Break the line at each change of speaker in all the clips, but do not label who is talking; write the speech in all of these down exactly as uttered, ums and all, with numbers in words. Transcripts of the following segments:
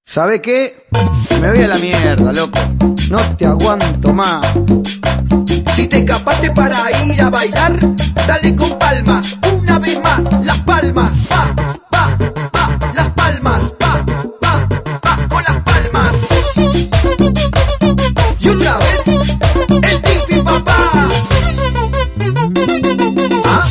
¿Sabe qué? Me voy a la mierda, loco. No te aguanto más.
Si te escapaste para ir a bailar, dale con palmas, una vez más, las palmas, pa, pa, pa, las palmas, pa, pa, pa, con las palmas. Y otra vez, el tipi papá. ¿Ah?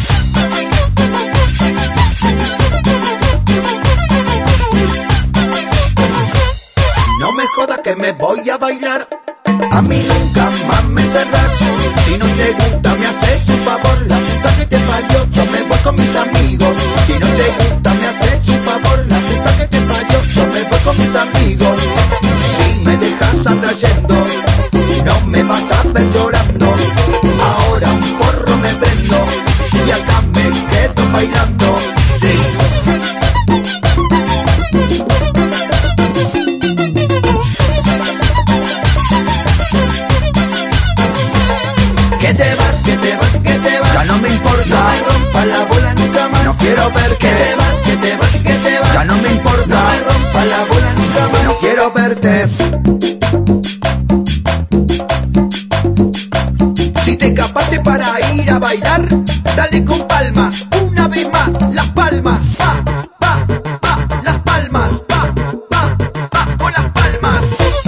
No me jodas que me voy a bailar, a mí nunca más me encerrar. Si no te gusta me haces un favor, la puta que te parió, yo me voy con mis amigos. Si no te gusta me haces un favor, la puta que te parió, yo me voy con mis amigos. Si me dejas atrayendo, no me vas a ver llorando. Ahora un porro me prendo y acá me quedo bailando. Sí. Que te vas, que te vas, que te vas. Ya no me importa, no me rompa la bola nunca más. No quiero ver que te vas, que te vas, que te vas. Ya no me importa, no me rompa la bola nunca más. No quiero verte. Si te escapaste para ir a bailar, dale con palmas, una vez más, las palmas, pa, pa, pa, las palmas, pa, pa, pa, con las palmas.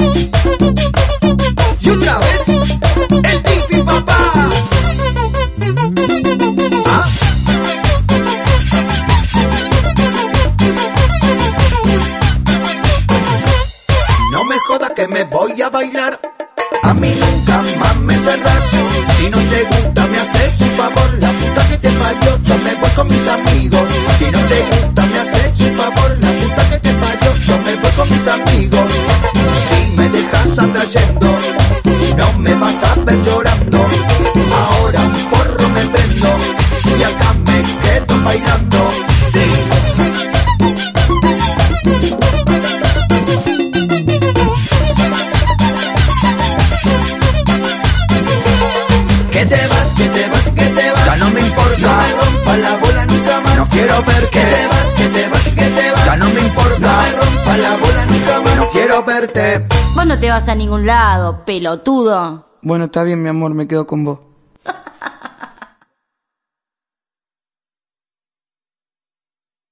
Y otra vez, el tipi papá. ¿Ah? No me jodas que me voy a bailar, a mí nunca más me encerrar. Si no te gusta me haces un favor, la puta que te parió, yo me voy con mis amigos. Si no te gusta me haces un favor, la puta que te parió, yo me voy con mis amigos. Si me dejas atrayendo, no me vas a ver llorando. Ahora un porro me prendo y acá me quedo bailando. Sí. Que te vas, que te vas, que te vas. Ya no me importa, no me rompa la bola nunca más. No quiero ver que te vas, que te vas, que te vas. Ya no me importa, no me rompa la bola nunca más. No quiero verte.
Vos no te vas a ningún lado, pelotudo.
Bueno, está bien, mi amor, me quedo con vos.